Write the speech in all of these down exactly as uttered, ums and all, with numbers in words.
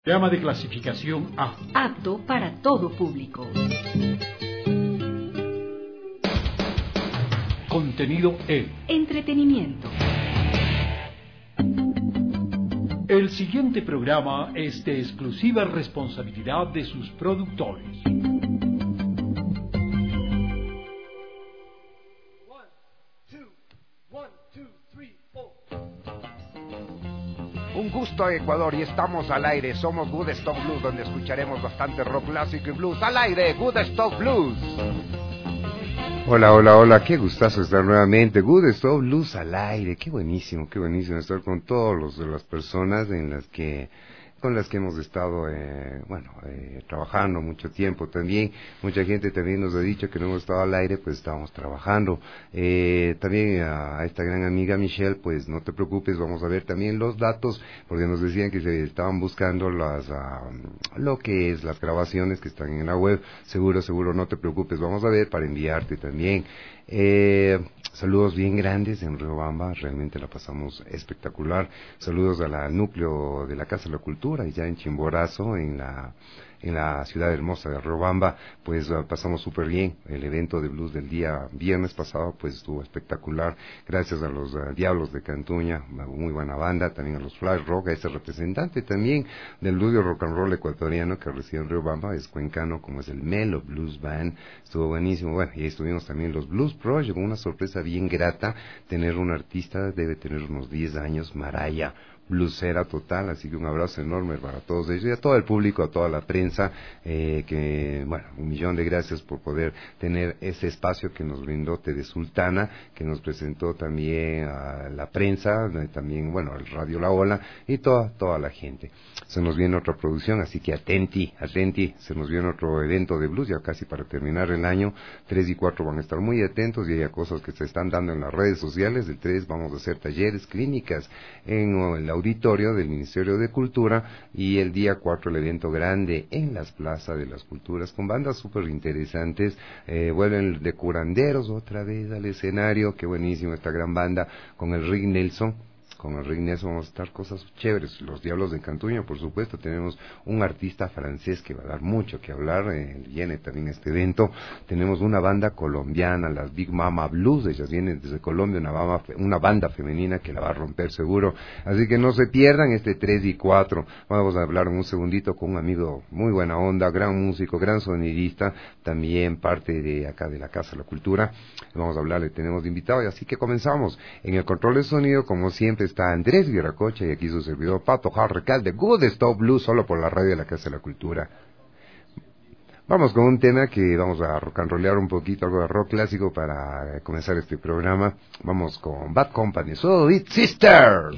Programa de clasificación A. Apto para todo público. Contenido E. Entretenimiento. El siguiente programa es de exclusiva responsabilidad de sus productores. Un gusto, Ecuador, y estamos al aire. Somos Good Stuff Blues, donde escucharemos bastante rock clásico y blues. Al aire, Good Stuff Blues. Hola, hola, hola, qué gustazo estar nuevamente. Good Stuff Blues al aire. Qué buenísimo, qué buenísimo estar con todas las personas en las que... con las que hemos estado, eh, bueno, eh, trabajando mucho tiempo también. Mucha gente también nos ha dicho que no hemos estado al aire, pues estábamos trabajando. Eh, también a, a esta gran amiga Michelle, pues no te preocupes, vamos a ver también los datos, porque nos decían que se estaban buscando las, uh, lo que es las grabaciones que están en la web. Seguro, seguro, no te preocupes, vamos a ver para enviarte también. Eh, saludos bien grandes en Riobamba, realmente la pasamos espectacular. Saludos a la núcleo de la Casa de la Cultura, y ya en Chimborazo, en la en la ciudad hermosa de Riobamba, pues uh, pasamos súper bien. El evento de blues del día viernes pasado, pues estuvo espectacular, gracias a los uh, Diablos de Cantuña, una muy buena banda, también a los Flash Rock, a ese representante también del blues y rock and roll ecuatoriano que reside en Riobamba, es cuencano, como es el Melo Blues Band, estuvo buenísimo. Bueno, y ahí estuvimos también los Blues Project, una sorpresa bien grata, tener un artista, debe tener unos diez años, Maraya, blusera total, así que un abrazo enorme para todos ellos y a todo el público, a toda la prensa, eh, que, bueno, un millón de gracias por poder tener ese espacio que nos brindó T V Sultana, que nos presentó también a la prensa, también, bueno, el Radio La Ola y toda, toda la gente. Se nos viene otra producción, así que atenti, atenti, se nos viene otro evento de blues, ya casi para terminar el año. Tres y cuatro van a estar muy atentos, y hay cosas que se están dando en las redes sociales. El tres vamos a hacer talleres, clínicas en el auditorio del Ministerio de Cultura, y el día cuatro el evento grande en las plazas de las culturas con bandas súper interesantes. Eh, vuelven de curanderos otra vez al escenario, qué buenísimo esta gran banda con el Rick Nelson. Con el Rick Nelson vamos a estar cosas chéveres. Los Diablos de Cantuña, por supuesto. Tenemos un artista francés que va a dar mucho que hablar. Eh, viene también este evento. Tenemos una banda colombiana, las Big Mama Blues. Ellas vienen desde Colombia, una, bama, una banda femenina que la va a romper seguro. Así que no se pierdan este tres y cuatro. Vamos a hablar un segundito con un amigo muy buena onda, gran músico, gran sonidista, también parte de acá de la Casa de la Cultura. Vamos a hablarle, tenemos de invitado, y así que comenzamos. En el control de sonido, como siempre, está Andrés Guerracocha, y aquí su servidor Pato Jarrecal de Good Stuff Blues, solo por la radio de la Casa de la Cultura. Vamos con un tema que vamos a rock and rollear un poquito, algo de rock clásico para comenzar este programa. Vamos con Bad Company, So It Sister.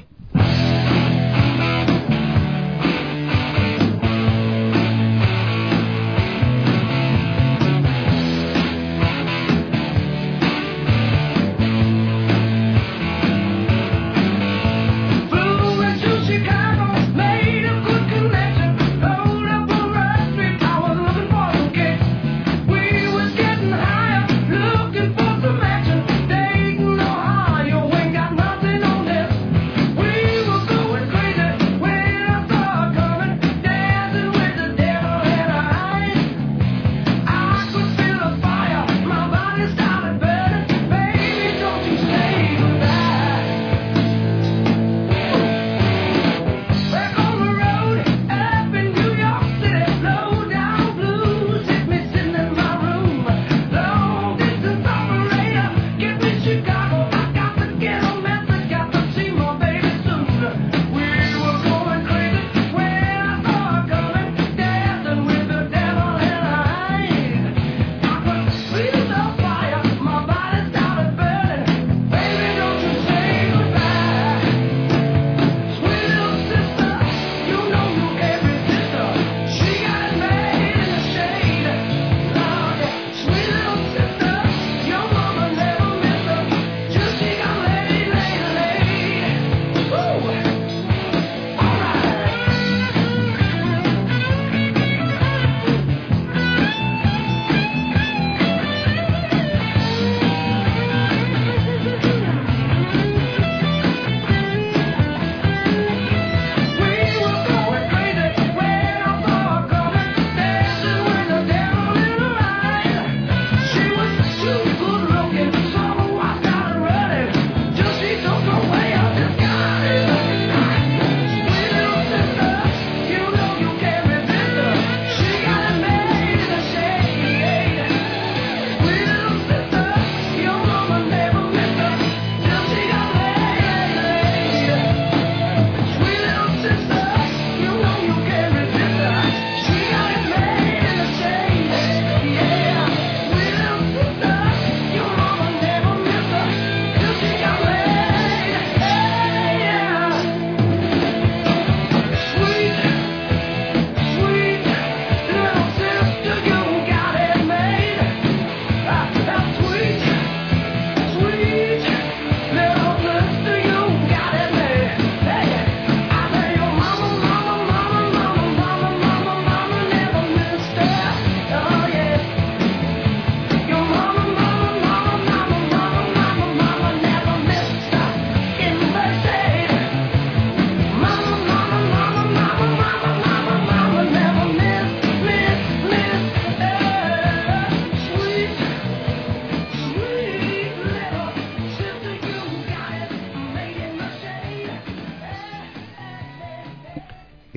We will go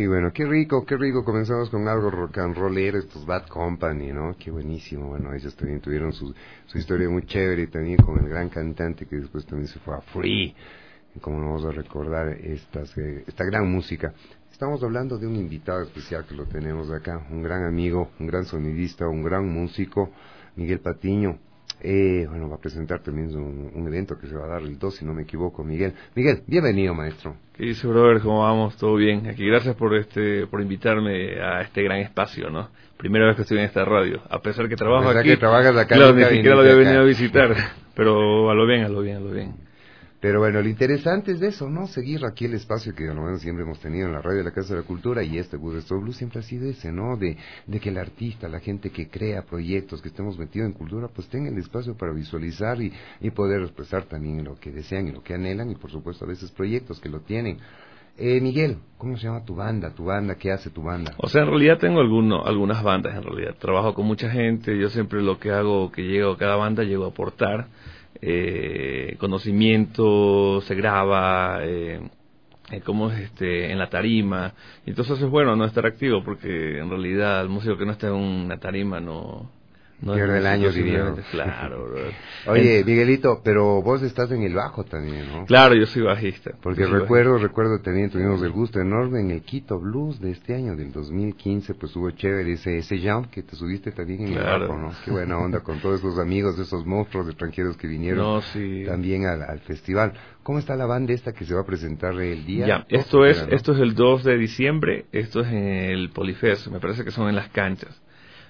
bueno, qué rico, qué rico. Comenzamos con algo rock and rollero, estos Bad Company, ¿no? Qué buenísimo. Bueno, ellos también tuvieron su, su historia muy chévere, también con el gran cantante que después también se fue a Free. Como no vamos a recordar estas, eh, esta gran música. Estamos hablando de un invitado especial que lo tenemos acá, un gran amigo, un gran sonidista, un gran músico, Miguel Patiño. Eh, bueno, va a presentar también un, un evento que se va a dar el dos, si no me equivoco, Miguel. Miguel, bienvenido, maestro. ¿Qué dice, brother? ¿Cómo vamos? ¿Todo bien? Aquí, gracias por este por invitarme a este gran espacio, ¿no? Primera vez que estoy en esta radio, a pesar que trabajo a pesar aquí. que trabajas acá, claro, ni siquiera lo había acá. venido a visitar, pero a lo bien, a lo bien, a lo bien. Pero bueno, lo interesante es de eso, ¿no? Seguir aquí el espacio que a lo menos siempre hemos tenido en la radio de la Casa de la Cultura, y este Good Stop Blues siempre ha sido ese, ¿no? De, de que el artista, la gente que crea proyectos, que estemos metidos en cultura, pues tenga el espacio para visualizar y, y poder expresar también lo que desean y lo que anhelan, y por supuesto a veces proyectos que lo tienen. Eh, Miguel, ¿cómo se llama tu banda? ¿Tu banda? ¿Qué hace tu banda? O sea, en realidad tengo alguno, algunas bandas, en realidad. Trabajo con mucha gente, yo siempre lo que hago, que llego a cada banda, llego a aportar. Eh, conocimiento, se graba, eh, eh, cómo es este, en la tarima. Entonces es bueno no estar activo, porque en realidad el músico que no está en una tarima no... no pierde el año, diría. Claro. Oye, Miguelito, pero vos estás en el bajo también, ¿no? Claro, yo soy bajista. Porque soy recuerdo, bajista. recuerdo también tuvimos el gusto enorme en el Quito Blues de este año, del dos mil quince, pues hubo chévere ese, ese jump que te subiste también en claro. el bajo, ¿no? Qué buena onda con todos esos amigos, esos monstruos extranjeros que vinieron no, sí. también al, al festival. ¿Cómo está la banda esta que se va a presentar el día? Ya, esto es, ¿no? Esto es el dos de diciembre, esto es en el Polifest, me parece que son en las canchas.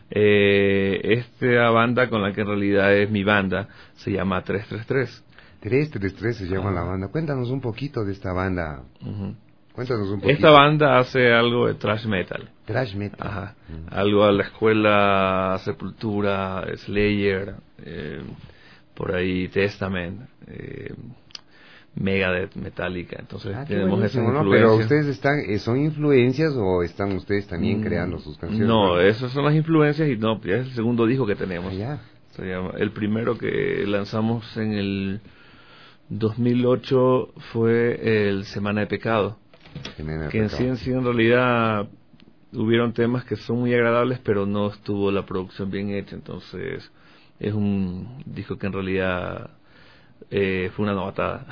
Eh, esta banda con la que en realidad es mi banda se llama tres tres tres. tres tres tres se llama ah. la banda. Cuéntanos un poquito de esta banda. Uh-huh. Cuéntanos un poquito. Esta banda hace algo de thrash metal. Thrash metal. Ajá. Uh-huh. Algo a la escuela Sepultura, Slayer, eh, por ahí Testament, eh, Megadeth, Metallica. Entonces ah, tenemos esa influencia. ¿no? Pero ustedes están, ¿son influencias o están ustedes también mm, creando sus canciones? No, ¿no? Esas son las influencias y no, ya es el segundo disco que tenemos. Ah, ya. Se llama, el primero que lanzamos en el dos mil ocho fue el Semana de Pecado. Semana de que Pecado. en sí en sí en realidad hubieron temas que son muy agradables, pero no estuvo la producción bien hecha. Entonces es un disco que en realidad... Eh, fue una novatada.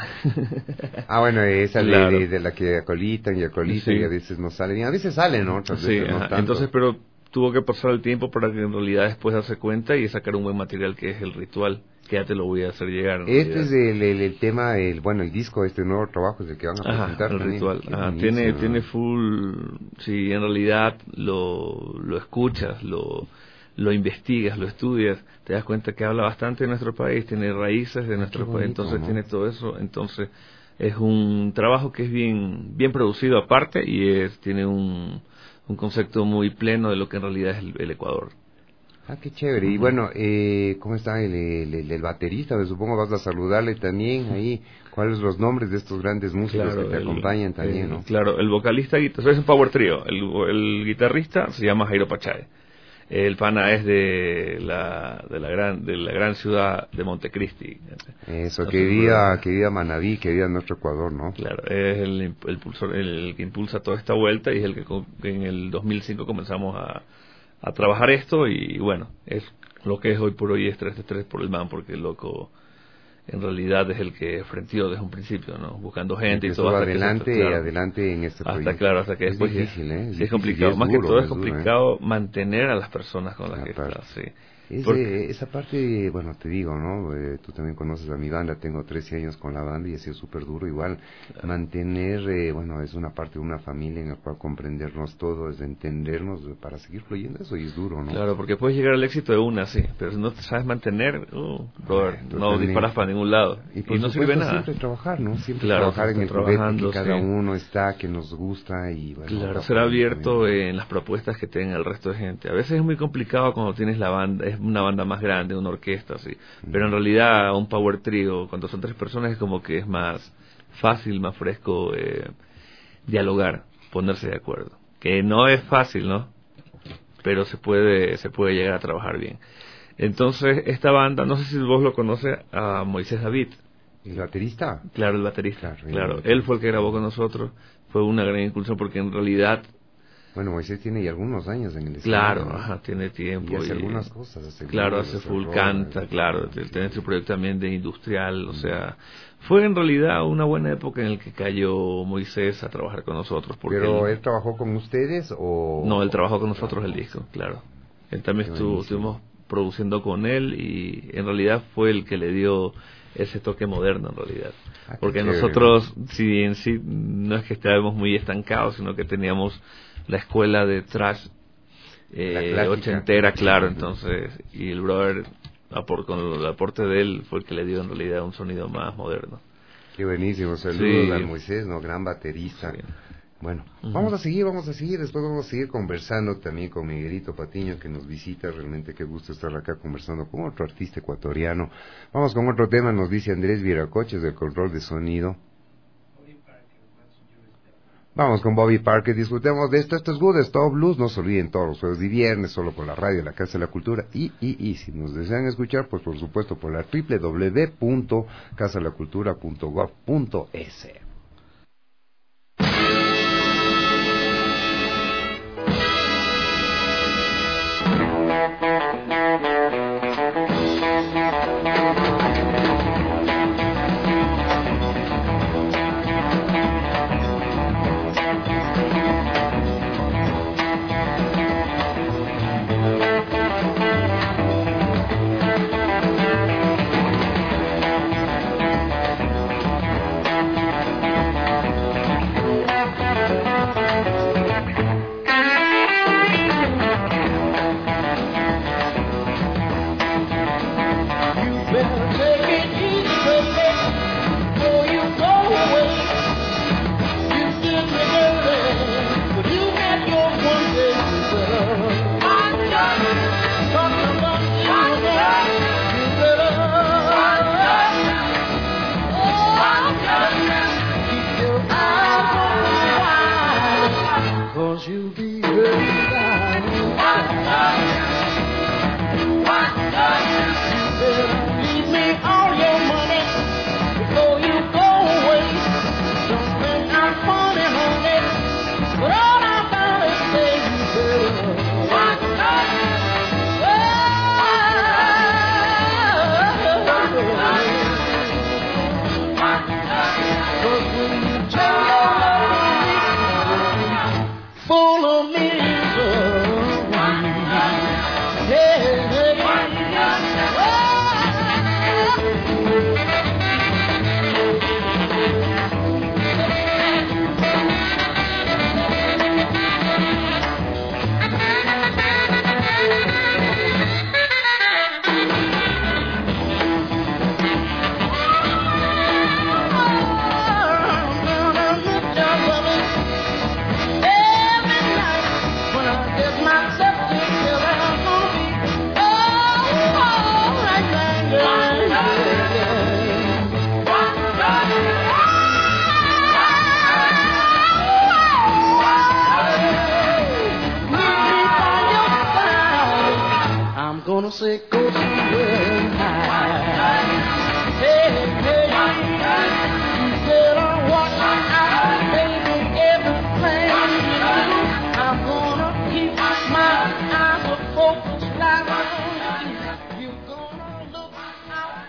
Ah, bueno, esa claro. de, de la que acolitan y acolitan sí. y a veces no salen, y a veces salen, ¿no? Otras sí, veces no tanto. Entonces, pero tuvo que pasar el tiempo para que en realidad después darse cuenta y sacar un buen material que es el ritual, que ya te lo voy a hacer llegar. Este realidad. es el, el, el tema, el bueno, el disco, este nuevo trabajo es el que van a presentar. Ajá, el también. ritual. Ajá, tiene, ¿no? tiene full, si en realidad lo, lo escuchas, lo... lo investigas, lo estudias, te das cuenta que habla bastante de nuestro país, tiene raíces de nuestro bonito, país, entonces ¿no? tiene todo eso, entonces es un trabajo que es bien bien producido aparte y es tiene un, un concepto muy pleno de lo que en realidad es el, el Ecuador. Ah, qué chévere. Uh-huh. Y bueno, eh, ¿cómo está el, el, el, el baterista? Me supongo vas a saludarle también ahí. ¿Cuáles son los nombres de estos grandes músicos claro, que te el, acompañan también, el, no? Claro, el vocalista, es un power trio, el, el guitarrista se llama Jairo Pachay. El pana es de la de la gran de la gran ciudad de Montecristi. Eso, que viva, que viva Manabí, que viva nuestro Ecuador, ¿no? Claro, es el, el, impulsor, el que impulsa toda esta vuelta y es el que en el dos mil cinco comenzamos a, a trabajar esto y bueno, es lo que es hoy por hoy es tres tres tres por el man, porque el loco en realidad es el que frenteó desde un principio, ¿no? Buscando gente y todo. Hasta adelante, que se, claro, adelante en este proyecto. Hasta claro, hasta que es después difícil, ¿eh? Es, sí, difícil, es complicado. es Más duro, que todo es, es complicado duro, ¿eh? mantener a las personas con las que estás, sí. Ese, Porque... esa parte, bueno, te digo, ¿no? Eh, tú también conoces a mi banda, tengo trece años con la banda y ha sido súper duro. Igual, claro. mantener, eh, bueno, es una parte de una familia en la cual comprendernos todos, entendernos para seguir fluyendo, eso y es duro, ¿no? Claro, porque puedes llegar al éxito de una, sí, pero si no te sabes mantener, uh, brother, no también, disparas para ningún lado y, y no sirve nada. Siempre trabajar, ¿no? Siempre claro, trabajar en el proyecto que cada sí. uno está, que nos gusta y bueno. Claro, ser abierto también en las propuestas que tenga el resto de gente. A veces es muy complicado cuando tienes la banda, es una banda más grande, de una orquesta, sí. Pero en realidad un power trio, cuando son tres personas, es como que es más fácil, más fresco eh, dialogar, ponerse de acuerdo. Que no es fácil, ¿no? Pero se puede, se puede llegar a trabajar bien. Entonces, esta banda, no sé si vos lo conoces, a Moisés David. ¿El baterista? Claro, el baterista. Claro, claro, él fue el que grabó con nosotros. Fue una gran incursión porque en realidad Bueno, Moisés tiene ya algunos años en el escenario. Claro, ¿no? ajá, tiene tiempo. Y hace y, algunas cosas. Hace claro, videos, hace hace full, rola, canta, y- claro. Él tiene su proyecto también de industrial, o sea, fue en realidad una buena época en la que cayó Moisés a trabajar con nosotros. Porque ¿Pero él, él trabajó con ustedes o...? no, él trabajó con nosotros el disco, claro. Él también Qué estuvo, buenísimo. estuvimos produciendo con él y en realidad fue el que le dio ese toque moderno en realidad. Ah, qué Porque chévere, nosotros, si en sí no es que estábamos muy estancados, sino que teníamos la escuela de thrash eh, La clásica. ochentera, claro, Ujú. entonces, y el brother, apor- con el aporte de él, fue el que le dio en realidad un sonido más moderno. Qué buenísimo, saludos Sí. al Moisés, ¿no? Gran baterista. Sí. Bueno, Ujú. vamos a seguir, vamos a seguir, después vamos a seguir conversando también con Miguelito Patiño que nos visita, realmente qué gusto estar acá conversando con otro artista ecuatoriano. Vamos con otro tema, nos dice Andrés Vieracoches del control de sonido. Vamos con Bobby Parker, disfrutemos de esto, esto es Good Stop Blues, no se olviden todos los jueves y viernes, solo por la radio, la Casa de la Cultura, y, y, y, si nos desean escuchar, pues por supuesto por la doble u doble u doble u punto casa de la cultura punto gov punto es. Gonna say go somewhere high. Hey, hey, you better watch out, baby, everything you do. I'm gonna keep my eyes focused right on you. You're gonna look out.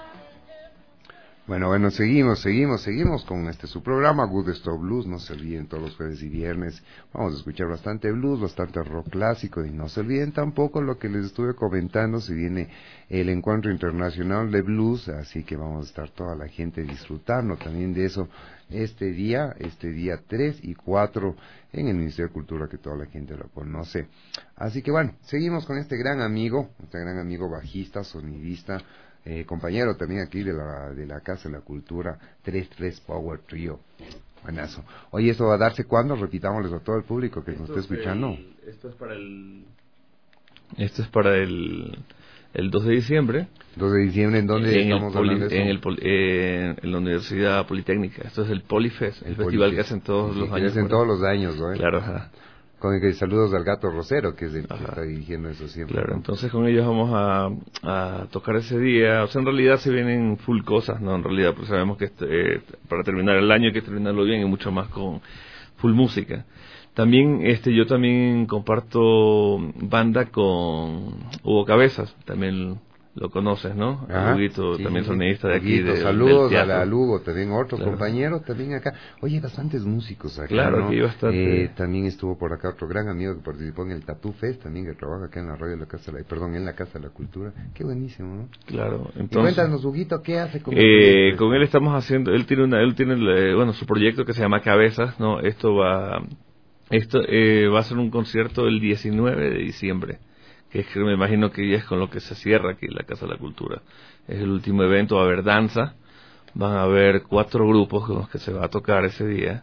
Bueno, bueno, seguimos, seguimos, seguimos con este su programa Good Stop Blues, no se olviden todos los jueves y viernes, vamos a escuchar bastante blues, bastante rock clásico y no se olviden tampoco lo que les estuve comentando, si viene el Encuentro Internacional de Blues, así que vamos a estar toda la gente disfrutando también de eso este día, este día tres y cuatro en el Ministerio de Cultura que toda la gente lo conoce. Así que bueno, seguimos con este gran amigo, este gran amigo bajista, sonidista, Eh, compañero también aquí de la de la Casa de la Cultura, tres tres Power Trio. Buenazo. Oye, ¿esto va a darse cuándo? Repitámosles a todo el público que nos está escuchando. El, esto es para el... Esto es para el, el dos de diciembre. dos de diciembre, ¿en dónde en estamos el poli, hablando de en, esto? el poli, eh, en la Universidad Politécnica. Esto es el Polifest, el, el festival Polifest. que hacen todos Sí, los que años. hacen todos los años, ¿no? Claro, ajá. Con el que saludos al Gato Rosero, que es el que Ajá. está dirigiendo eso siempre. Claro, ¿no? entonces con ellos vamos a, a tocar ese día. O sea, en realidad se vienen full cosas, ¿no? En realidad, pues sabemos que este, eh, para terminar el año hay que terminarlo bien y mucho más con full música. También este yo también comparto banda con Hugo Cabezas, también lo conoces, ¿no? Ajá, Huguito, sí, también sí, sonidista de aquí. Huguito, De, saludos del a la teatro. Lugo, también otro Claro. compañero, también acá. Oye, bastantes músicos acá, Claro, ¿no? aquí bastante. Eh, también estuvo por acá otro gran amigo que participó en el Tattoo Fest, también que trabaja acá en la radio de la Casa de la, perdón, en la Casa de la Cultura. Qué buenísimo, ¿no? Claro, Y entonces. cuéntanos, Huguito, ¿qué hace con el Eh, proyecto? con él estamos haciendo, él tiene una, él tiene, eh, bueno, su proyecto que se llama Cabezas, ¿no? Esto va, esto eh, va a ser un concierto el diecinueve de diciembre, que es que me imagino que ya es con lo que se cierra aquí la Casa de la Cultura. Es el último evento, va a haber danza, van a haber cuatro grupos con los que se va a tocar ese día,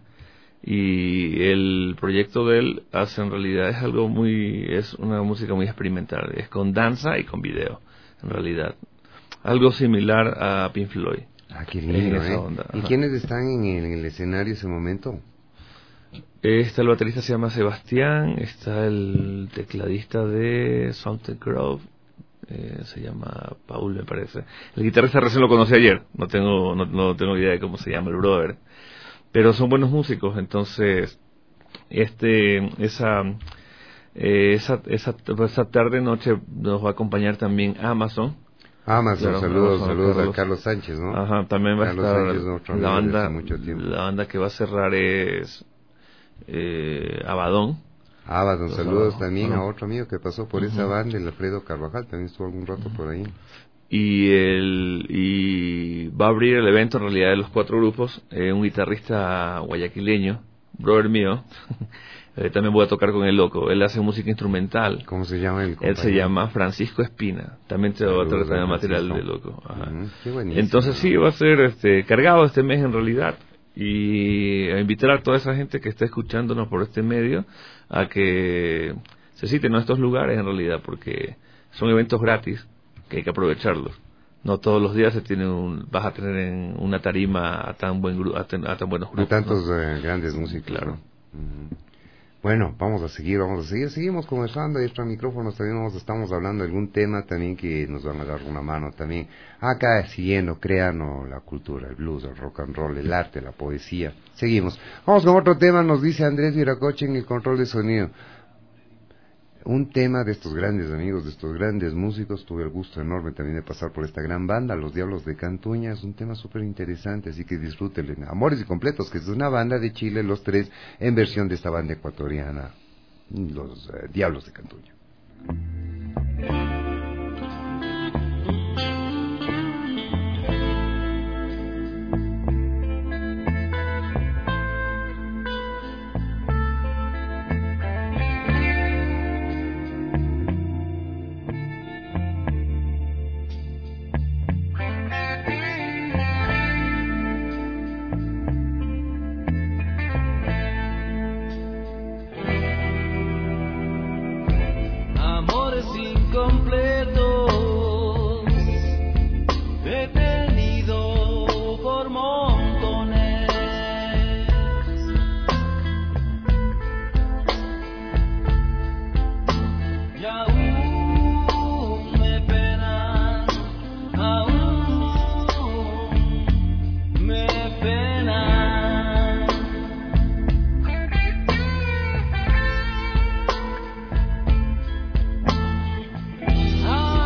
y el proyecto de él hace en realidad es algo muy, es una música muy experimental, es con danza y con video, en realidad. Algo similar a Pink Floyd. Ah, qué lindo, en esa ¿eh? onda, ¿Y ajá. quiénes están en el, en el escenario ese momento? Está el baterista, se llama Sebastián, está el tecladista de Sunset Grove, eh, se llama Paul, me parece. El guitarrista recién lo conocí ayer, no tengo no, no tengo idea de cómo se llama el brother, pero son buenos músicos, entonces este esa eh, esa, esa esa tarde noche nos va a acompañar también Amazon. Amazon, Claro, saludos, Amazon, saludos Carlos. a Carlos Sánchez, ¿no? Ajá, también va Carlos a estar Sánchez, otro la amigo de banda, hace mucho tiempo. la banda que va a cerrar es eh, Abadón. Abaddon, Los saludos Abaddon, también ajá. a otro amigo que pasó por esa banda, el Alfredo Carvajal, también estuvo algún rato por ahí. Y el y va a abrir el evento en realidad de los cuatro grupos eh, un guitarrista guayaquileño, brother mío. eh, también voy a tocar con el loco. Él hace música instrumental. ¿Cómo se llama el Él compañero? se llama Francisco Espina. También te va a traer Saludos también a material Francisco. de loco. Ajá. Ujú, qué buenísimo. Entonces sí, va a ser este cargado este mes en realidad. Y a invitar a toda esa gente que está escuchándonos por este medio a que se citen a estos lugares en realidad, porque son eventos gratis que hay que aprovecharlos. No todos los días se tiene un, vas a tener en una tarima a tan buen gru- a, ten- a tan buenos A grupos. tantos ¿no? eh, grandes músicos. Claro. ¿no? Ujú. Bueno, vamos a seguir, vamos a seguir, seguimos conversando, ahí están micrófonos, también vamos, estamos hablando de algún tema también que nos van a dar una mano también. Acá siguiendo, creando la cultura, el blues, el rock and roll, el arte, la poesía. Seguimos. Vamos con otro tema, nos dice Andrés Viracoche en el control de sonido. Un tema de estos grandes amigos, de estos grandes músicos, tuve el gusto enorme también de pasar por esta gran banda, Los Diablos de Cantuña, es un tema súper interesante, así que disfrútenlo. Amores y Completos, que es una banda de Chile, los tres, en versión de esta banda ecuatoriana, Los eh, Diablos de Cantuña. Amores incompletos he tenido por montones y aún me penan, aún me penan. Ah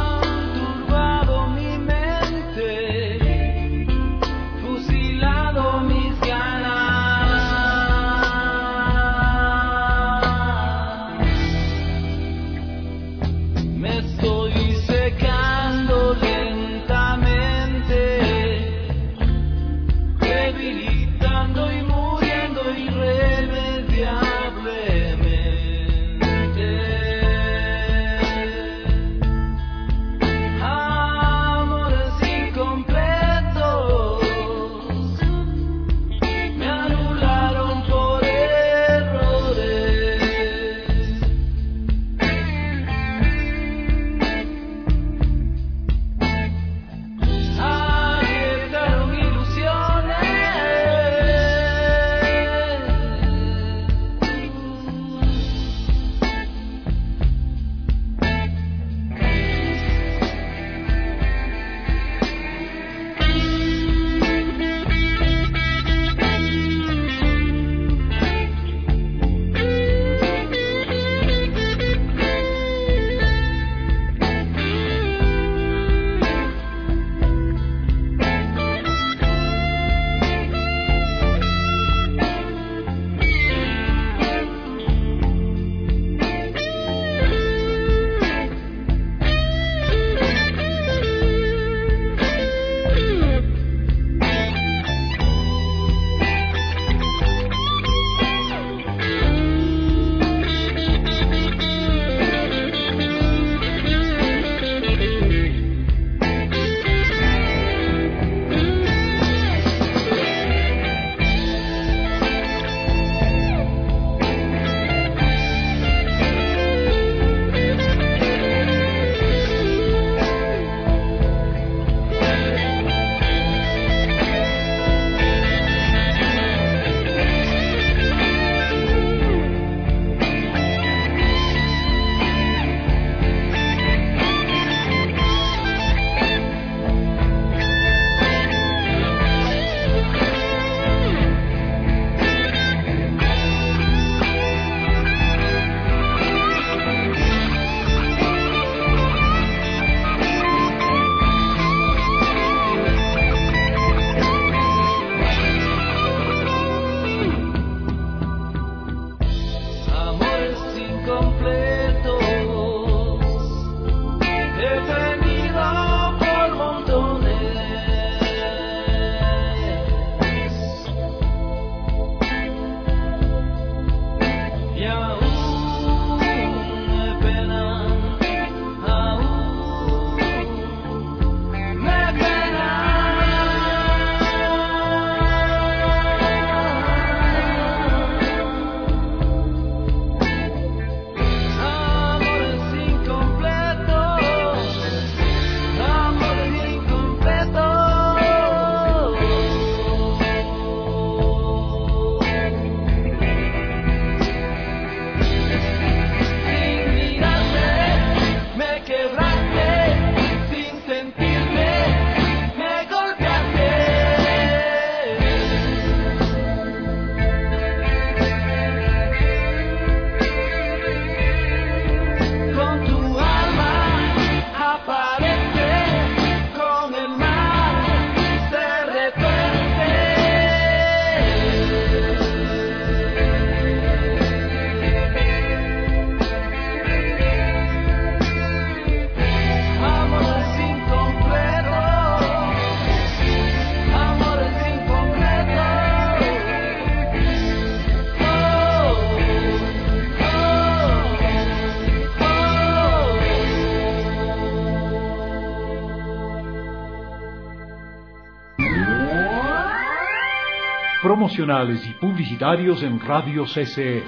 promocionales y publicitarios en Radio C C E.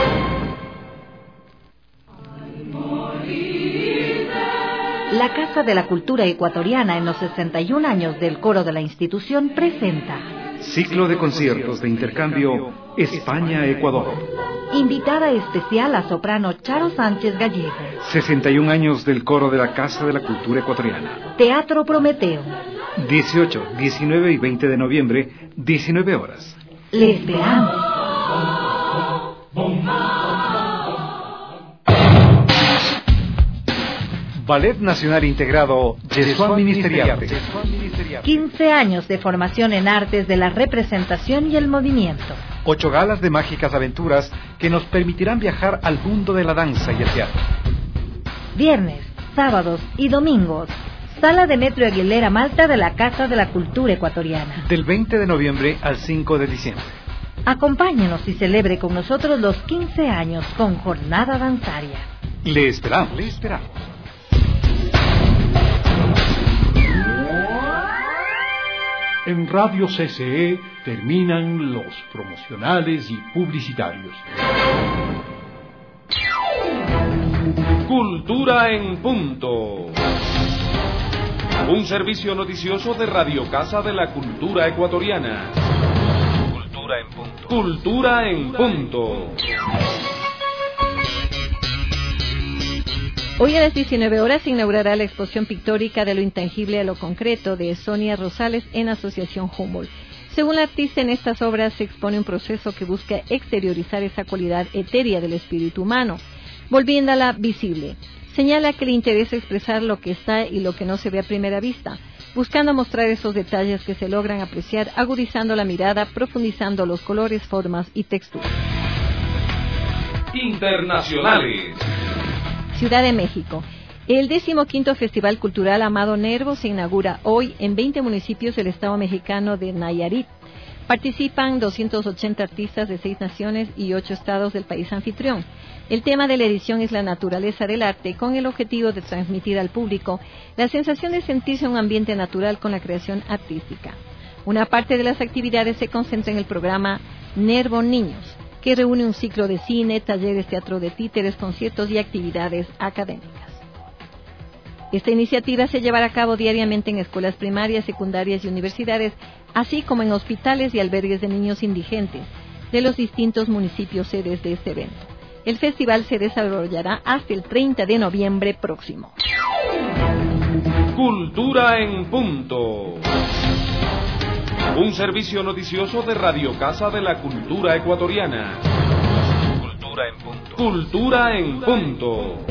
La Casa de la Cultura Ecuatoriana, en los sesenta y un años del coro de la institución, presenta Ciclo de conciertos de intercambio España-Ecuador. invitada especial a soprano Charo Sánchez Gallego. sesenta y un años del coro de la Casa de la Cultura Ecuatoriana. Teatro Prometeo. dieciocho, diecinueve y veinte de noviembre, diecinueve horas. Le esperamos. Ballet Nacional Integrado Yesuán Ministerial. quince años de formación en artes de la representación y el movimiento. Ocho galas de mágicas aventuras que nos permitirán viajar al mundo de la danza y el teatro. Viernes, sábados y domingos. Sala de Metro Aguilera Malta de la Casa de la Cultura Ecuatoriana. Del veinte de noviembre al cinco de diciembre. Acompáñenos y celebre con nosotros los quince años con jornada danzaria. Le esperamos. Le esperamos. En Radio C C E terminan los promocionales y publicitarios. Cultura en punto. Un servicio noticioso de Radio Casa de la Cultura Ecuatoriana. Cultura en punto. Cultura en punto. Hoy a las diecinueve horas se inaugurará la exposición pictórica De lo intangible a lo concreto de Sonia Rosales en Asociación Humboldt. Según la artista, en estas obras se expone un proceso que busca exteriorizar esa cualidad etérea del espíritu humano, volviéndola visible. Señala que le interesa expresar lo que está y lo que no se ve a primera vista, buscando mostrar esos detalles que se logran apreciar, agudizando la mirada, profundizando los colores, formas y texturas. Internacionales. Ciudad de México. El decimoquinto Festival Cultural Amado Nervo se inaugura hoy en veinte municipios del estado mexicano de Nayarit. Participan doscientos ochenta artistas de seis naciones y ocho estados del país anfitrión. El tema de la edición es la naturaleza del arte, con el objetivo de transmitir al público la sensación de sentirse en un ambiente natural con la creación artística. Una parte de las actividades se concentra en el programa Nervo Niños, que reúne un ciclo de cine, talleres, teatro de títeres, conciertos y actividades académicas. Esta iniciativa se llevará a cabo diariamente en escuelas primarias, secundarias y universidades, así como en hospitales y albergues de niños indigentes de los distintos municipios sedes de este evento. El festival se desarrollará hasta el treinta de noviembre próximo. Cultura en punto. Un servicio noticioso de Radio Casa de la Cultura Ecuatoriana. Cultura en punto. Cultura en punto.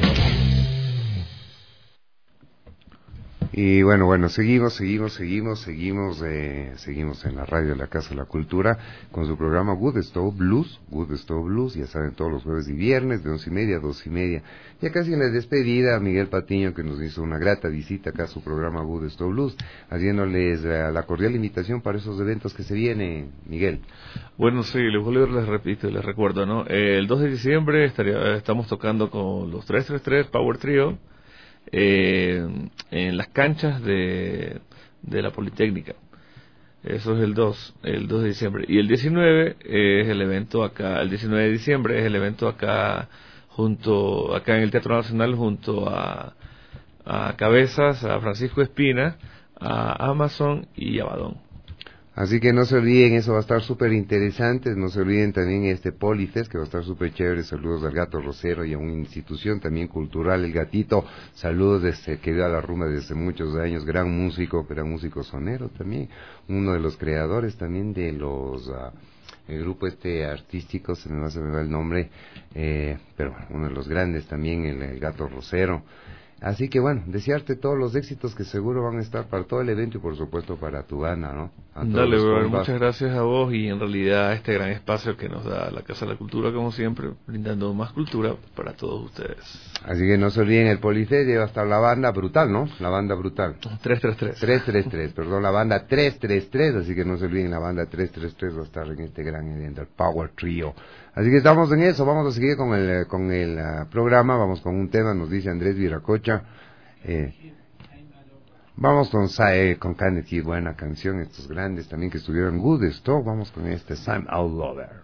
Y bueno, bueno, seguimos, seguimos, seguimos, seguimos, eh, seguimos en la radio de la Casa de la Cultura con su programa Good Stove Blues, Good Stove Blues, ya saben, todos los jueves y viernes de once y media a dos y media. Ya casi en la despedida, Miguel Patiño, que nos hizo una grata visita acá a su programa Good Stove Blues, haciéndoles eh, la cordial invitación para esos eventos que se vienen, Miguel. Bueno, sí, les vuelvo, les repito, les recuerdo, ¿no? El dos de diciembre estaría, estamos tocando con los tres tres tres Power Trio, Eh, en las canchas de, de la Politécnica. Eso es el dos, el dos de diciembre. Y el diecinueve es el evento acá, el diecinueve de diciembre es el evento acá junto, acá en el Teatro Nacional junto a, a Cabezas, a Francisco Espina, a Amazon y a Badón. Así que no se olviden, eso va a estar súper interesante. No se olviden también este Polifest, que va a estar súper chévere. Saludos al Gato Rosero y a una institución también cultural, El Gatito. Saludos desde que dio a la rumba desde muchos años. Gran músico, gran músico sonero también. Uno de los creadores también de los... Uh, el grupo este artístico, se me va, se me va el nombre, eh, pero uno de los grandes también, el, el Gato Rosero. Así que bueno, desearte todos los éxitos que seguro van a estar para todo el evento y por supuesto para tu banda, ¿no? Dale, brother, muchas gracias a vos y en realidad este gran espacio que nos da la Casa de la Cultura, como siempre, brindando más cultura para todos ustedes. Así que no se olviden, el Policé lleva hasta la banda Brutal, ¿no? La banda Brutal. tres tres tres. tres tres tres, perdón, la banda tres tres tres, así que no se olviden, la banda tres tres tres va a estar en este gran evento, el Power Trio. Así que estamos en eso, vamos a seguir con el con el uh, programa, vamos con un tema, nos dice Andrés Viracocha. Eh, Vamos con Sae, con Kennedy, buena canción, estos grandes también que estuvieron en Good Stuff. Vamos con este I'm All Over.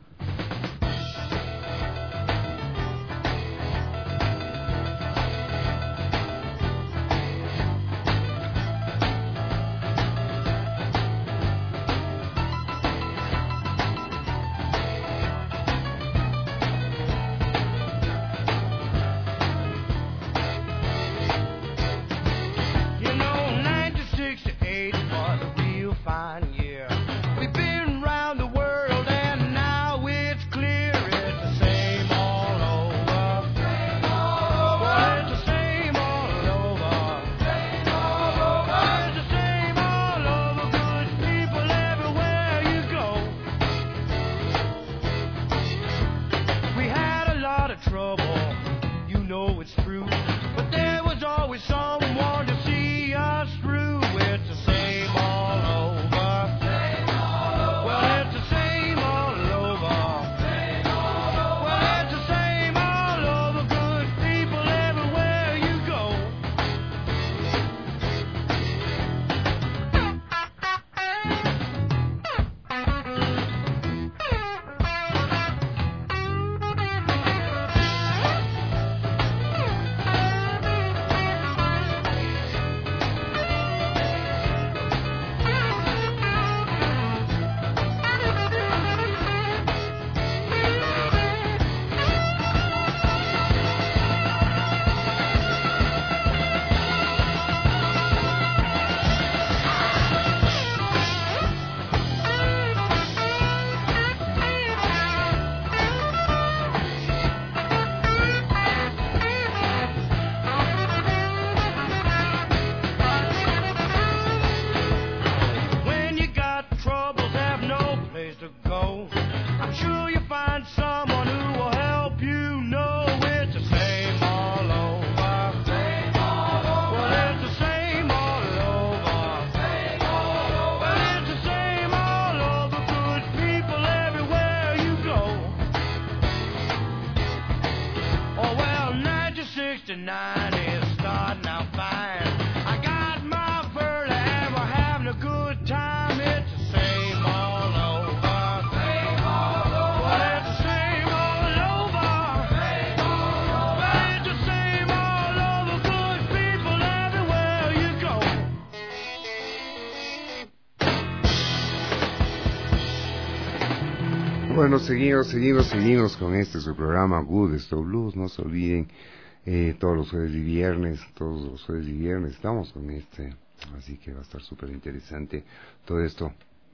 Bueno, seguimos, seguimos, seguimos con este su programa Good Stuff Blues. No se olviden, eh, todos los jueves y viernes, todos los jueves y viernes estamos con este, así que va a estar súper interesante todo esto.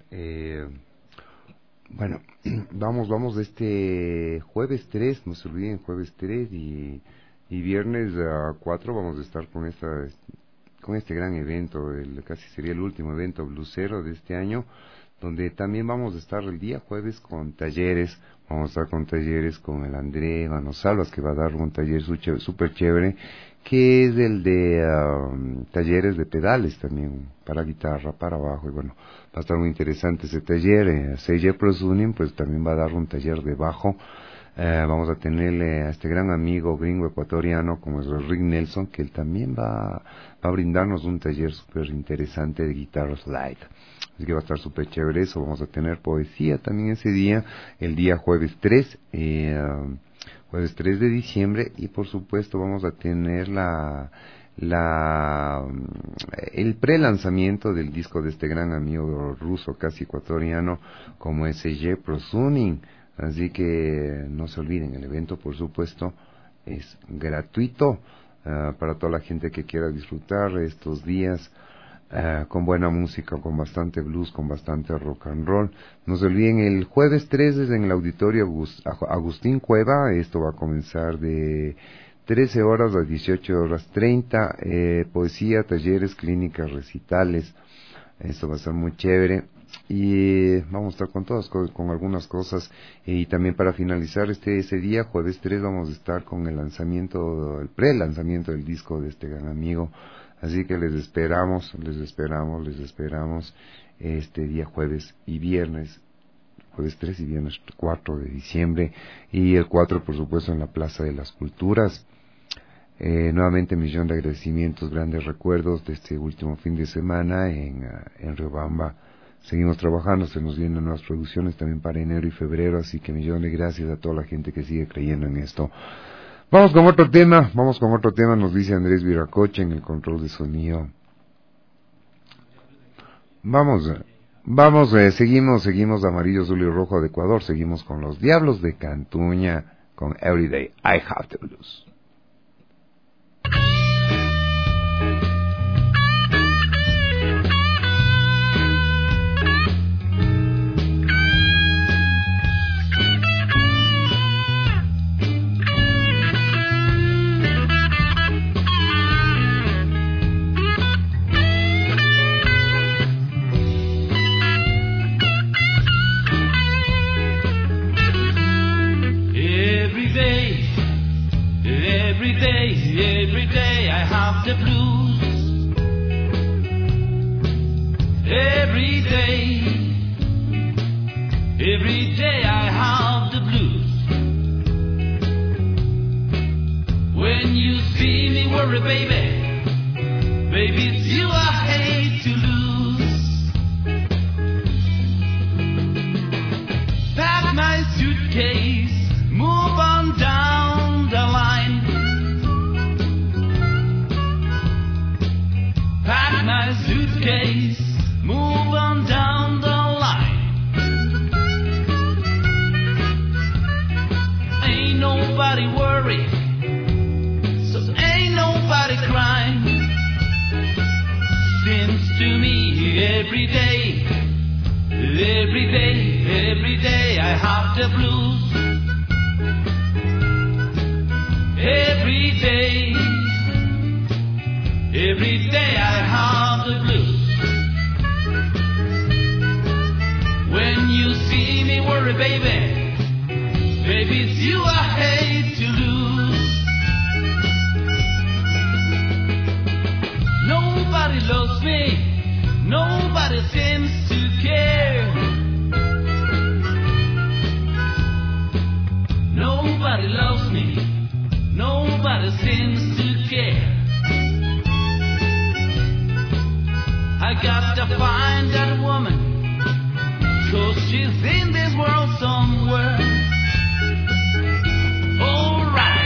Eh, bueno, vamos, vamos de este jueves tres, no se olviden, jueves tres y, y viernes uh, cuatro vamos a estar con esta, con este gran evento, el, casi sería el último evento blusero de este año, donde también vamos a estar el día jueves con talleres, vamos a estar con talleres con el André Manosalvas, que va a dar un taller súper chévere, que es el de uh, talleres de pedales también, para guitarra, para bajo, y bueno, va a estar muy interesante ese taller. eh, C J Prosuning pues también va a dar un taller de bajo. Eh, vamos a tenerle a este gran amigo gringo ecuatoriano como es Rick Nelson, que él también va, va a brindarnos un taller súper interesante de guitarra slide. Así que va a estar súper chévere eso. Vamos a tener poesía también ese día, el día jueves tres, eh, jueves tres de diciembre, y por supuesto vamos a tener la la el pre-lanzamiento del disco de este gran amigo ruso casi ecuatoriano como es C J Prosuning. Así que no se olviden, el evento por supuesto es gratuito uh, para toda la gente que quiera disfrutar estos días uh, con buena música, con bastante blues, con bastante rock and roll. No se olviden, el jueves tres es en el auditorio Agust- Agustín Cueva. Esto va a comenzar de trece horas a dieciocho horas treinta, eh, poesía, talleres, clínicas, recitales. Esto va a ser muy chévere. Y vamos a estar con todas, con, con algunas cosas. Y también para finalizar este ese día, jueves tres, vamos a estar con el lanzamiento, el pre-lanzamiento del disco de este gran amigo. Así que les esperamos, les esperamos, les esperamos este día jueves y viernes, jueves tres y viernes cuatro de diciembre, y el cuatro por supuesto en la Plaza de las Culturas. Eh, nuevamente, millón de agradecimientos, grandes recuerdos de este último fin de semana en, uh, en Riobamba. Seguimos trabajando, se nos vienen nuevas producciones también para enero y febrero, así que millón de gracias a toda la gente que sigue creyendo en esto. Vamos con otro tema, vamos con otro tema, nos dice Andrés Viracocha en el control de sonido. Vamos, vamos, eh, seguimos, seguimos de amarillo, azul y rojo de Ecuador, seguimos con los Diablos de Cantuña, con Everyday I Have the Blues. Every day I have the blues. Every day, every day I have the blues. When you see me worry, baby, baby, it's you I hate to lose. Pack my suitcase, move on down the line. Pack my suitcase, move on down the line. Ain't nobody worried, so ain't nobody crying. Seems to me every day, every day, every day I have the blues. Every day, every day I have the blues. When you see me worry, baby, baby, it's you I hate to lose. Nobody loves me, nobody seems to care. Nobody loves me, nobody seems to care. I got to find that woman, 'cause she's in this world somewhere. All right.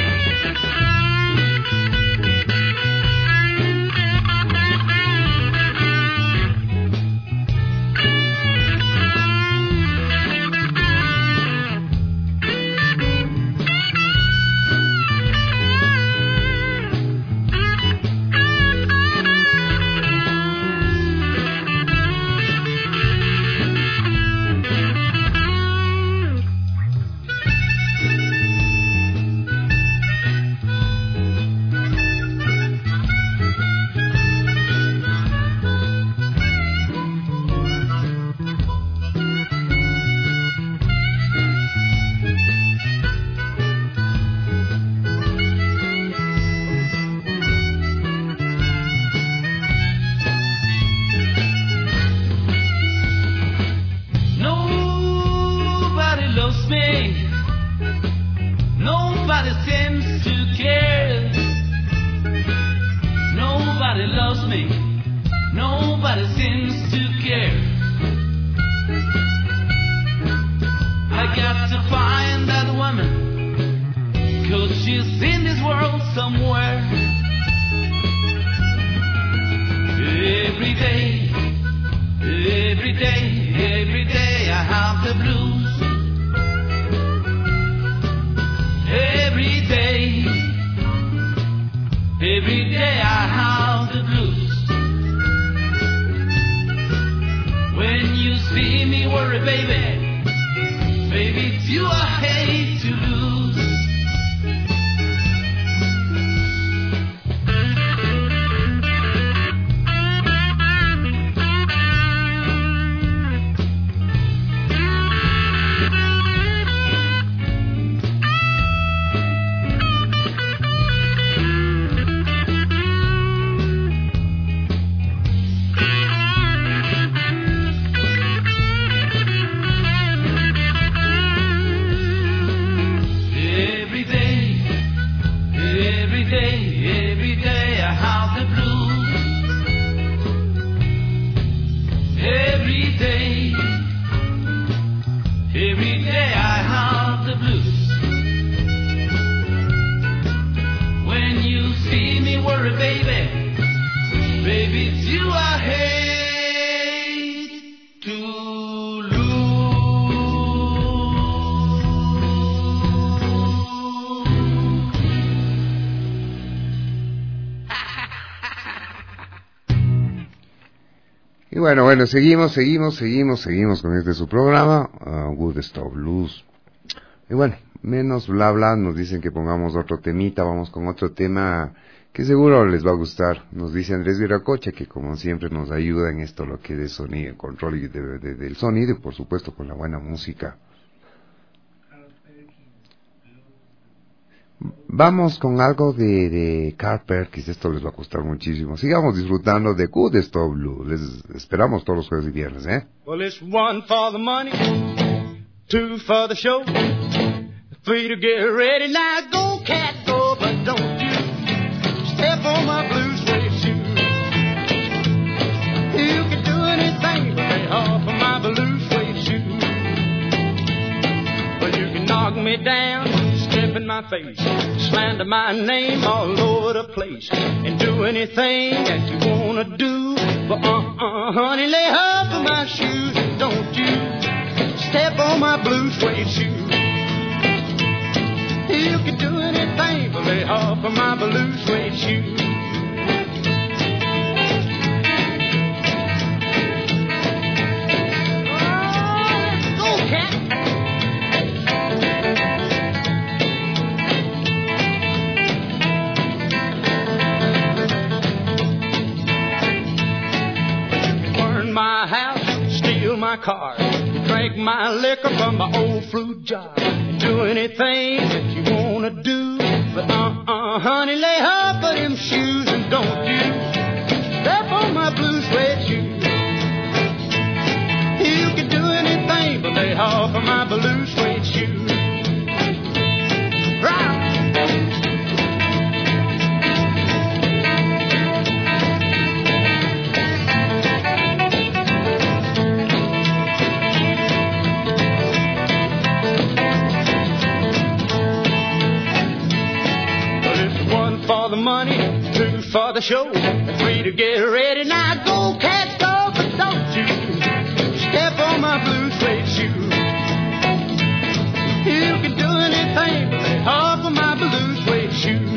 day, every day I have the blues. Every day, every day I have the blues. When you see me worry, baby, baby, it's you I hate to lose. Y bueno, bueno, seguimos, seguimos, seguimos, seguimos con este su programa, uh, Good Stuff Blues. Y bueno, menos bla bla, nos dicen que pongamos otro temita, vamos con otro tema que seguro les va a gustar. Nos dice Andrés Viracocha que como siempre nos ayuda en esto, lo que de sonido, control y de, de, del sonido y por supuesto con la buena música. Vamos con algo de, de Carl Perkins, esto les va a gustar muchísimo. Sigamos disfrutando de Good Stuff Blues. Les esperamos todos los jueves y viernes, ¿eh? Well, it's one for the money, two for the show, three to get ready. Now go, cat, go, but don't you step on my blue suede shoe. You can do anything but lay off of my blue suede shoe. Well, you can knock me down, step in my face, slander my name all over the place, and do anything that you wanna do. But uh-uh, honey, lay off of my shoes, and don't you step on my blue suede shoe. You can do anything but lay off of my blue suede shoe. Oh, go, cat. My house, steal my car, drink my liquor from my old fruit jar, do anything that you wanna do. But uh-uh, honey, lay off of them shoes, and don't you step on my blue suede shoes. You can do anything but lay off of my blue suede shoes. Right. For the money, two for the show, three to get ready. Now go, cat, go, but don't you step on my blue suede shoe. You can do anything but lay off of my blue suede shoe.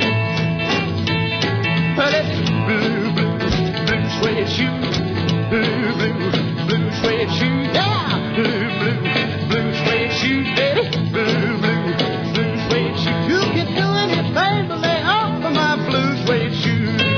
But it's blue, blue, blue suede shoe, blue, blue, blue suede shoe, yeah, blue, blue, blue suede shoe, baby, blue, blue, blue suede shoe. You can do anything but lay off of my blue suede shoe.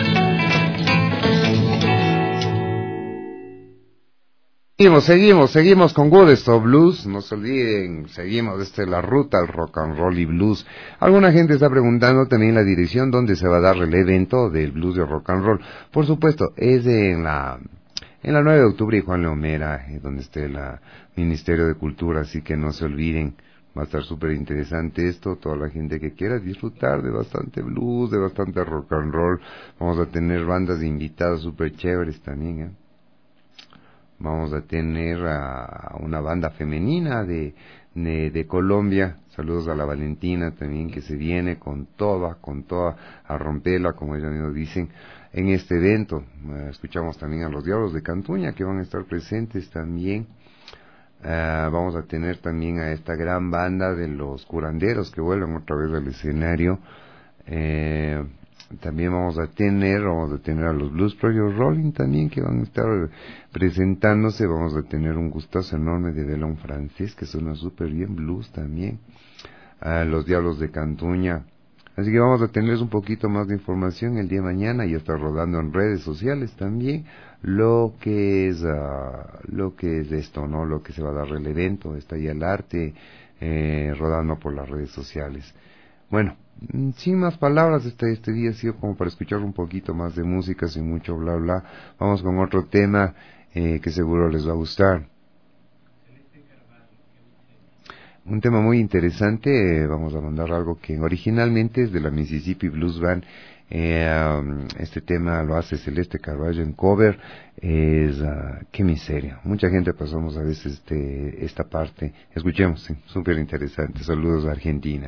Seguimos, seguimos, seguimos con Good Stuff Blues. No se olviden, seguimos desde la ruta al rock and roll y blues. Alguna gente está preguntando también la dirección donde se va a dar el evento del blues de rock and roll. Por supuesto, es en la en la nueve de octubre y Juan Leomera, donde esté el Ministerio de Cultura, así que no se olviden. Va a estar súper interesante esto, toda la gente que quiera disfrutar de bastante blues, de bastante rock and roll. Vamos a tener bandas de invitados súper chéveres también, ¿eh? Vamos a tener a una banda femenina de, de, de Colombia. Saludos a la Valentina también, que se viene con toda, con toda, a romperla, como ellos mismos dicen, en este evento. Uh, escuchamos también a los Diablos de Cantuña, que van a estar presentes también. Uh, vamos a tener también a esta gran banda de los curanderos que vuelven otra vez al escenario. Eh, también vamos a tener, vamos a tener a los Blues Project Rolling también, que van a estar presentándose. Vamos a tener un gustazo enorme de Belón Francés, que suena súper bien blues también. A los Diablos de Cantuña. Así que vamos a tenerles un poquito más de información el día de mañana, y está rodando en redes sociales también lo que es uh, lo que es esto, ¿no? Lo que se va a dar el evento. Está ya el arte eh, rodando por las redes sociales. Bueno, sin más palabras, este, este día ha sido como para escuchar un poquito más de música, sin mucho bla bla. Vamos con otro tema eh, que seguro les va a gustar. un tema muy interesante. Eh, vamos a mandar algo que originalmente es de la Mississippi Blues Band. Eh, um, este tema lo hace Celeste Carballo en cover. Es uh, qué miseria. Mucha gente pasamos a veces este, esta parte. Escuchemos, sí, súper interesante. Saludos a Argentina.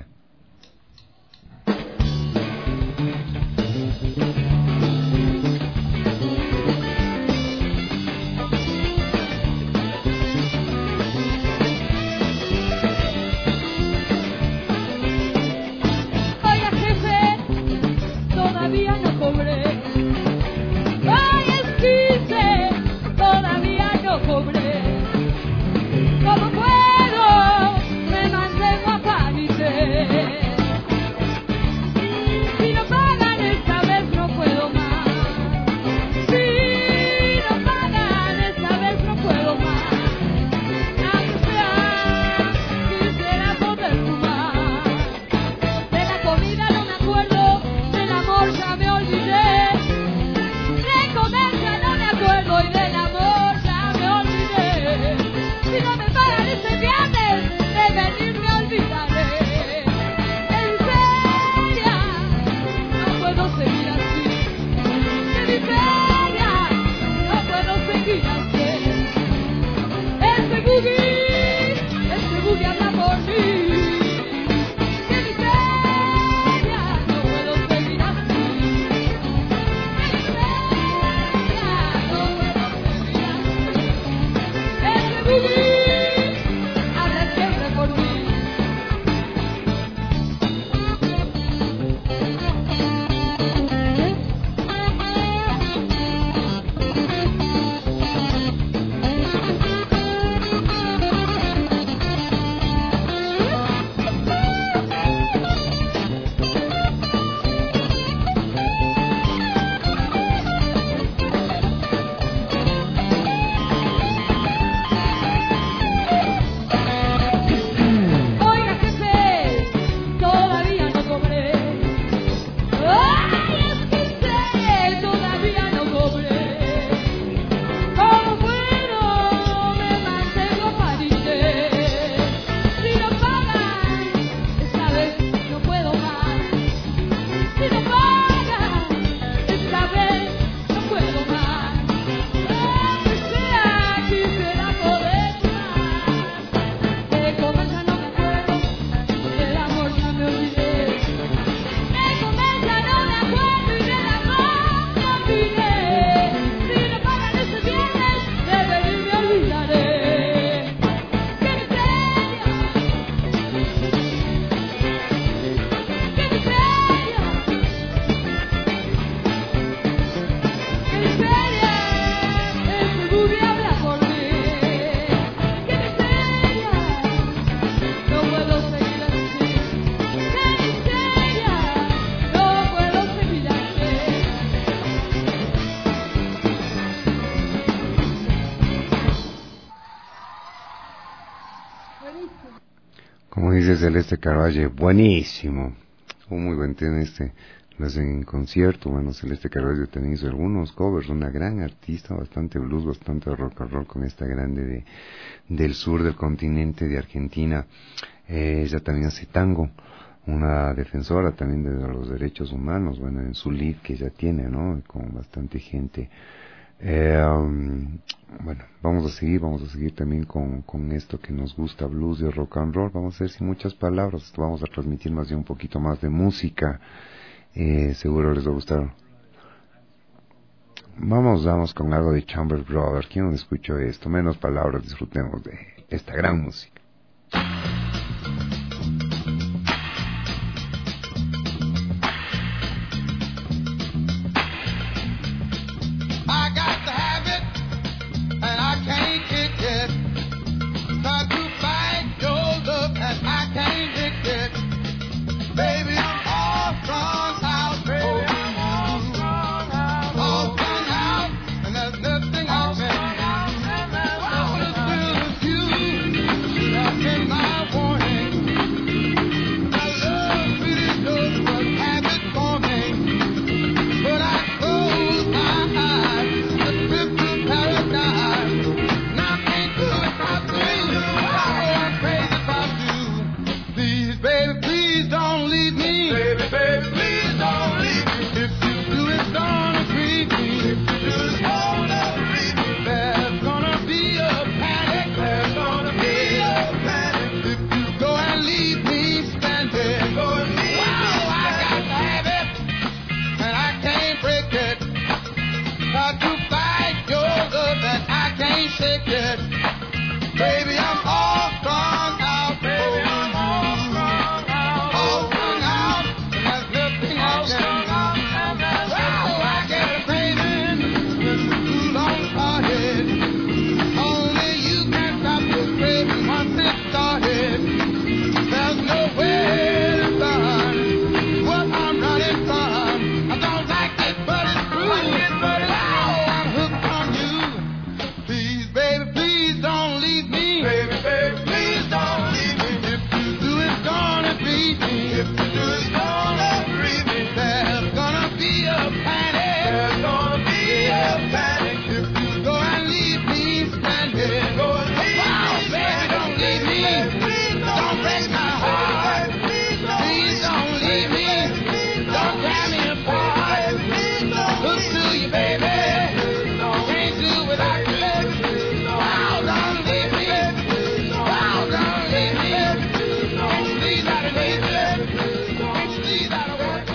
Como dice Celeste Carballo, buenísimo. Un muy buen tema este. Lo hacen en concierto. Bueno, Celeste Carballo también hizo algunos covers. Una gran artista, bastante blues, bastante rock and roll con esta grande de, del sur del continente de Argentina. Eh, ella también hace tango. Una defensora también de los derechos humanos. Bueno, en su lead que ella tiene, ¿no? Con bastante gente. Eh, um, bueno, vamos a seguir, vamos a seguir también con, con esto que nos gusta, blues y rock and roll. Vamos a hacer sin muchas palabras, vamos a transmitir más bien un poquito más de música. Eh, seguro les va a gustar. Vamos, vamos con algo de Chamber Brothers. ¿Quién no escuchó esto? Menos palabras, disfrutemos de esta gran música. Nothing I can. All I wanna do is you. yet. Baby, I'm all strung out. Baby, I'm all strung out. All strung out. And there's nothing I can do. Oh, I get craving when the blue long started. Only you can stop this craving once it started. There's no way to run what I'm running from. I don't like it, but it's true. Oh, I'm hooked on you. Please, baby, please don't leave me. Baby, baby, please don't leave me. If you do, it's gonna beat me. If you do, it's gonna breathe me. There's gonna be a panic. There's gonna be a panic. If you go and leave me standing. Go and leave oh, me baby, don't leave me. Please don't break my heart. Please don't leave me. Don't tear me apart. Look to you, baby. Can't do without you. Oh, don't leave me. Oh, don't leave me. Can't sleep out of nature. Can't sleep out of work.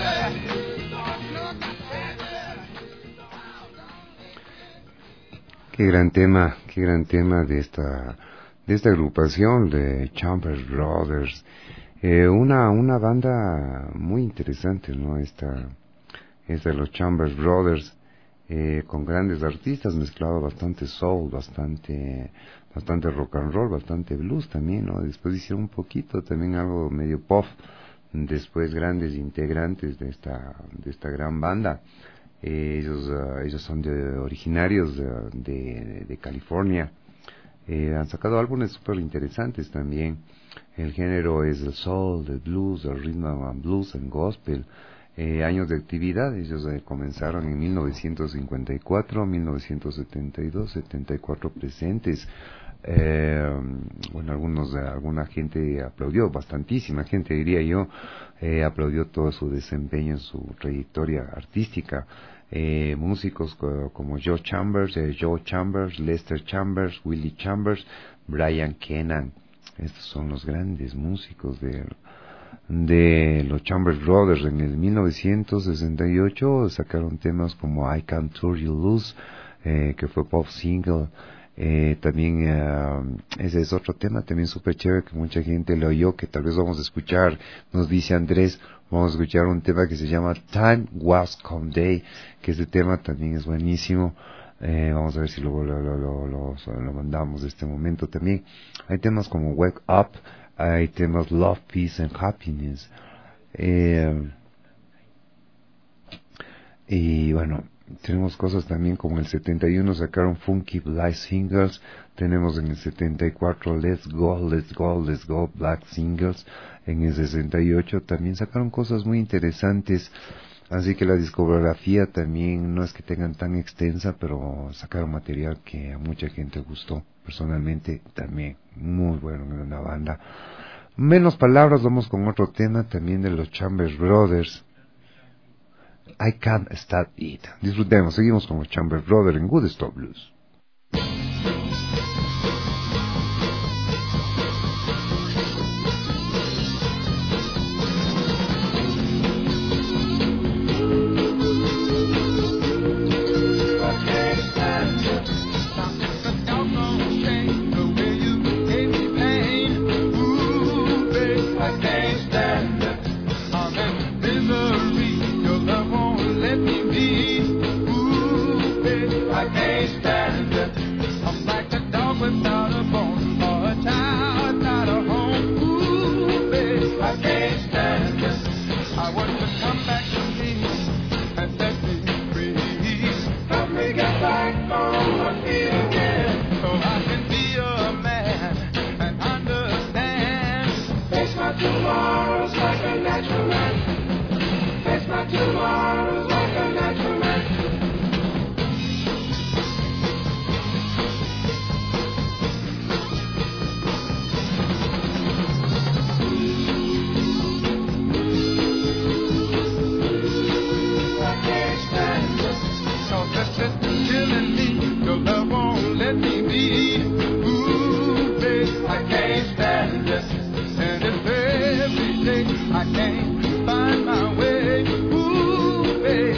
Qué gran tema, qué gran tema de esta de esta agrupación de Chambers Brothers. Eh, una una banda muy interesante, ¿no? Esta esta de los Chambers Brothers, eh, con grandes artistas, mezclado bastante soul, bastante bastante rock and roll, bastante blues también, ¿no? Después hicieron un poquito también algo medio pop. Después grandes integrantes de esta de esta gran banda. Eh, ellos uh, ellos son de, originarios de, de, de California. Eh, han sacado álbumes súper interesantes también. El género es el soul, el blues, el rhythm and blues, el gospel. Eh, años de actividad, ellos eh, comenzaron en mil novecientos cincuenta y cuatro, mil novecientos setenta y dos, setenta y cuatro presentes. Eh, bueno, algunos, alguna gente aplaudió, bastantísima gente diría yo, eh, aplaudió todo su desempeño en su trayectoria artística. Eh, músicos co- como Joe Chambers, eh, Joe Chambers, Lester Chambers, Willie Chambers, Brian Kenan. Estos son los grandes músicos de, de los Chambers Brothers. En el mil novecientos sesenta y ocho sacaron temas como I Can't Turn You Loose, eh, que fue pop single. Eh, también uh, ese es otro tema también súper chévere que mucha gente le oyó, que tal vez vamos a escuchar. Nos dice Andrés, vamos a escuchar un tema que se llama Time Was Come Day, que ese tema también es buenísimo. Eh, vamos a ver si lo, lo, lo, lo, lo, lo mandamos de este momento también. Hay temas como Wake Up, hay temas Love, Peace and Happiness. Eh, y bueno, tenemos cosas también como en el setenta y uno sacaron Funky Black Singles. Tenemos en el setenta y cuatro Let's Go, Let's Go, Let's Go Black Singles. En el sesenta y ocho también sacaron cosas muy interesantes. Así que la discografía también no es que tengan tan extensa, pero sacaron material que a mucha gente gustó. Personalmente también muy bueno en una banda. Menos palabras, vamos con otro tema también de los Chambers Brothers. I Can't Stop It. Disfrutemos, seguimos con los Chambers Brothers en Good Stop Blues.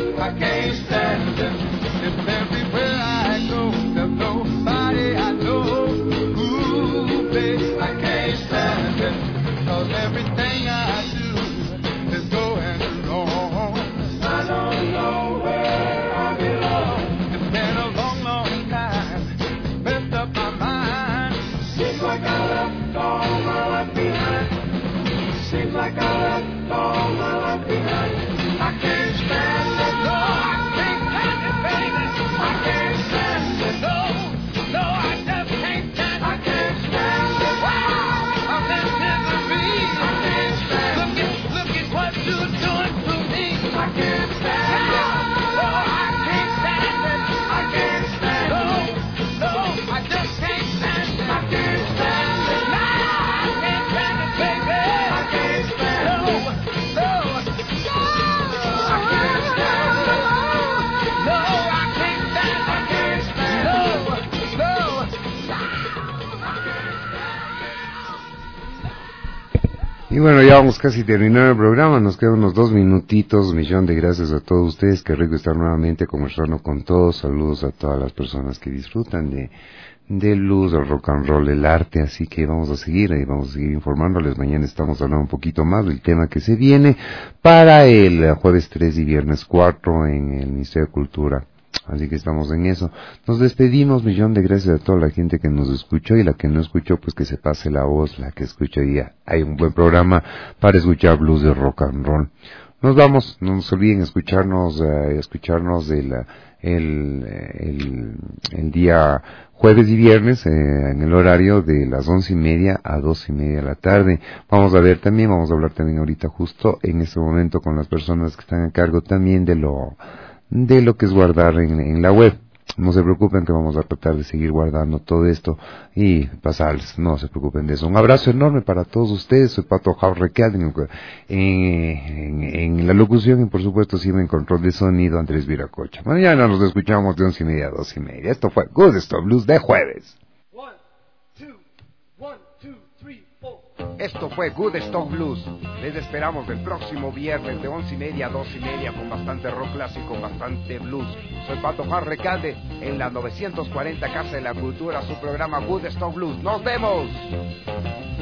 If everywhere I go, there's nobody I know. Y bueno, ya vamos casi a terminar el programa, nos quedan unos dos minutitos. Millón de gracias a todos ustedes, qué rico estar nuevamente conversando con todos. Saludos a todas las personas que disfrutan de del blues, del rock and roll, el arte, así que vamos a seguir ahí, vamos a seguir informándoles. Mañana estamos hablando un poquito más del tema que se viene para el jueves tres y viernes cuatro en el Ministerio de Cultura. Así que estamos en eso. Nos despedimos, millón de gracias a toda la gente que nos escuchó, y la que no escuchó, pues que se pase la voz, la que escuchó, y hay un buen programa para escuchar blues de rock and roll. Nos vamos, no se olviden escucharnos, eh, escucharnos el, el, el, el día jueves y viernes, eh, en el horario de las once y media a doce y media de la tarde. Vamos a ver también, vamos a hablar también ahorita justo en este momento con las personas que están a cargo también de lo de lo que es guardar en, en la web. No se preocupen que vamos a tratar de seguir guardando todo esto y pasarles, no se preocupen de eso. Un abrazo enorme para todos ustedes. Soy Pato Jaurrecal en, en, en, en la locución, y por supuesto siempre en control de sonido Andrés Viracocha. Mañana nos escuchamos de once y media a doce y media. Esto fue Good Stuff Blues de jueves. Esto fue Good Stuff Blues. Les esperamos el próximo viernes de once y media a doce y media con bastante rock clásico, bastante blues. Soy Pato Jar Recalde en la novecientos cuarenta Casa de la Cultura, su programa Good Stuff Blues. ¡Nos vemos!